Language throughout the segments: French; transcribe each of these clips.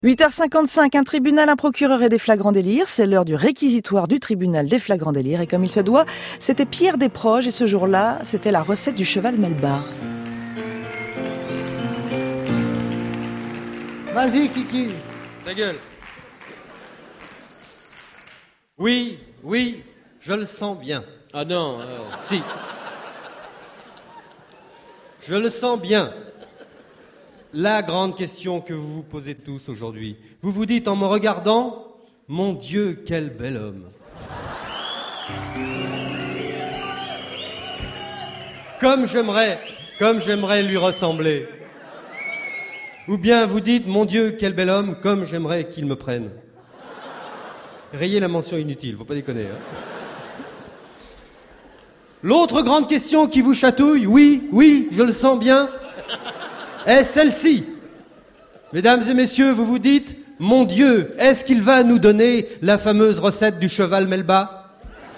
8h55, un tribunal, un procureur et des flagrants délires. C'est l'heure du réquisitoire du tribunal des flagrants délires. Et comme il se doit, c'était Pierre Desproges et ce jour-là, c'était la recette du cheval Melba. Vas-y, Kiki. Ta gueule. Oui, je le sens bien. Ah non, Si. Je le sens bien. La grande question que vous vous posez tous aujourd'hui. Vous vous dites en me regardant, mon Dieu, quel bel homme. Comme j'aimerais lui ressembler. Ou bien vous dites, mon Dieu, quel bel homme, comme j'aimerais qu'il me prenne. Rayez la mention inutile, faut pas déconner. Hein. L'autre grande question qui vous chatouille, oui, je le sens bien, est celle-ci. Mesdames et messieurs, vous vous dites, mon Dieu, est-ce qu'il va nous donner la fameuse recette du cheval Melba?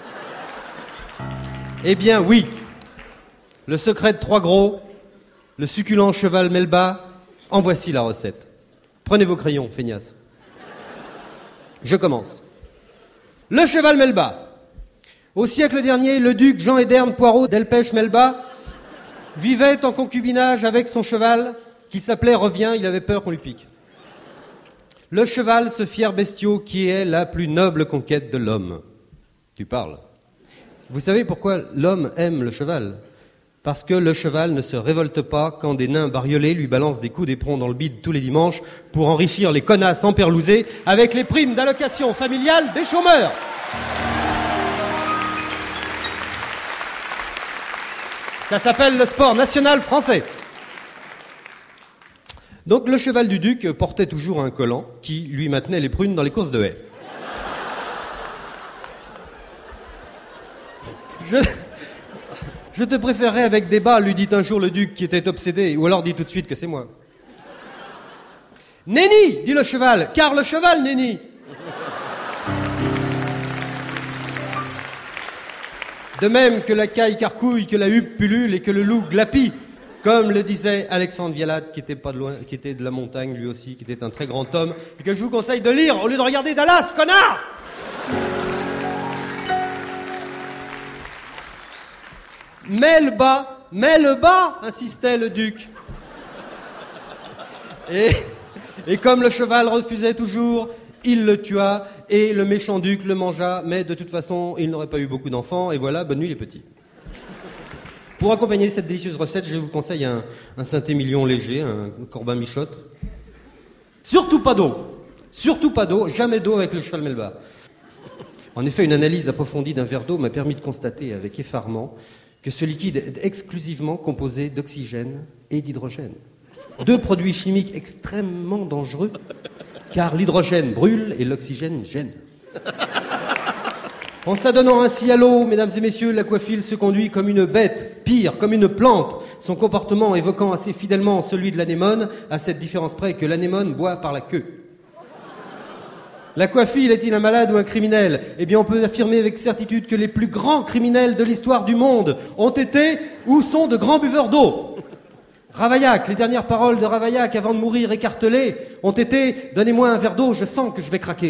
Eh bien oui. Le secret de trois gros, le succulent cheval Melba, en voici la recette. Prenez vos crayons, feignasse. Je commence. Le cheval Melba. Au siècle dernier, le duc Jean-Ederne Poirot d'Elpech Melba vivait en concubinage avec son cheval qui s'appelait Revient, il avait peur qu'on lui pique. Le cheval, ce fier bestiau qui est la plus noble conquête de l'homme. Tu parles. Vous savez pourquoi l'homme aime le cheval? Parce que le cheval ne se révolte pas quand des nains bariolés lui balancent des coups d'éperon dans le bide tous les dimanches pour enrichir les connasses emperlousées avec les primes d'allocation familiale des chômeurs. Ça s'appelle le sport national français. Donc le cheval du duc portait toujours un collant qui lui maintenait les prunes dans les courses de haies. Je te préférerais avec des bas, lui dit un jour le duc qui était obsédé, ou alors dis tout de suite que c'est moi. Nenni, dit le cheval, car le cheval nenni. De même que la caille carcouille, que la huppe pullule et que le loup glapit, comme le disait Alexandre Vialat, qui était pas de loin, qui était de la montagne lui aussi, qui était un très grand homme, et que je vous conseille de lire au lieu de regarder Dallas, connard! Mets le bas, insistait le duc. Et comme le cheval refusait toujours, il le tua et le méchant duc le mangea, mais de toute façon, il n'aurait pas eu beaucoup d'enfants, et voilà, bonne nuit les petits. Pour accompagner cette délicieuse recette, je vous conseille un Saint-Émilion léger, un Corbin Michotte. Surtout pas d'eau, jamais d'eau avec le cheval Melba. En effet, une analyse approfondie d'un verre d'eau m'a permis de constater avec effarement que ce liquide est exclusivement composé d'oxygène et d'hydrogène. Deux produits chimiques extrêmement dangereux, car l'hydrogène brûle et l'oxygène gêne. En s'adonnant ainsi à l'eau, mesdames et messieurs, l'aquafile se conduit comme une bête, pire, comme une plante, son comportement évoquant assez fidèlement celui de l'anémone, à cette différence près que l'anémone boit par la queue. L'aquafile est-il un malade ou un criminel? Eh bien, on peut affirmer avec certitude que les plus grands criminels de l'histoire du monde ont été ou sont de grands buveurs d'eau. Ravaillac, les dernières paroles de Ravaillac avant de mourir écartelé ont été « Donnez-moi un verre d'eau, je sens que je vais craquer ».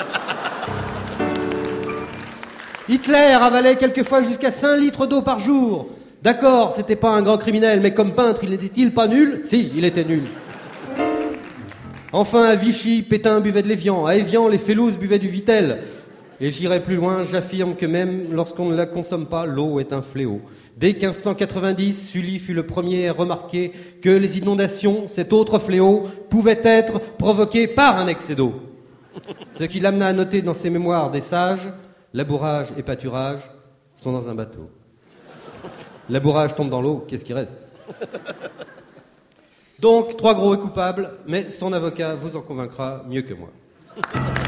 Hitler avalait quelquefois jusqu'à 5 litres d'eau par jour. D'accord, c'était pas un grand criminel, mais comme peintre, il n'était-il pas nul? Si, il était nul. Enfin, à Vichy, Pétain buvait de l'évian. À Évian, les Félouzes buvaient du Vitel. Et j'irai plus loin, j'affirme que même lorsqu'on ne la consomme pas, l'eau est un fléau. Dès 1590, Sully fut le premier à remarquer que les inondations, cet autre fléau, pouvaient être provoquées par un excès d'eau. Ce qui l'amena à noter dans ses mémoires des sages, labourage et pâturage sont dans un bateau. Labourage tombe dans l'eau, qu'est-ce qui reste? Donc, trois gros est coupable, mais son avocat vous en convaincra mieux que moi.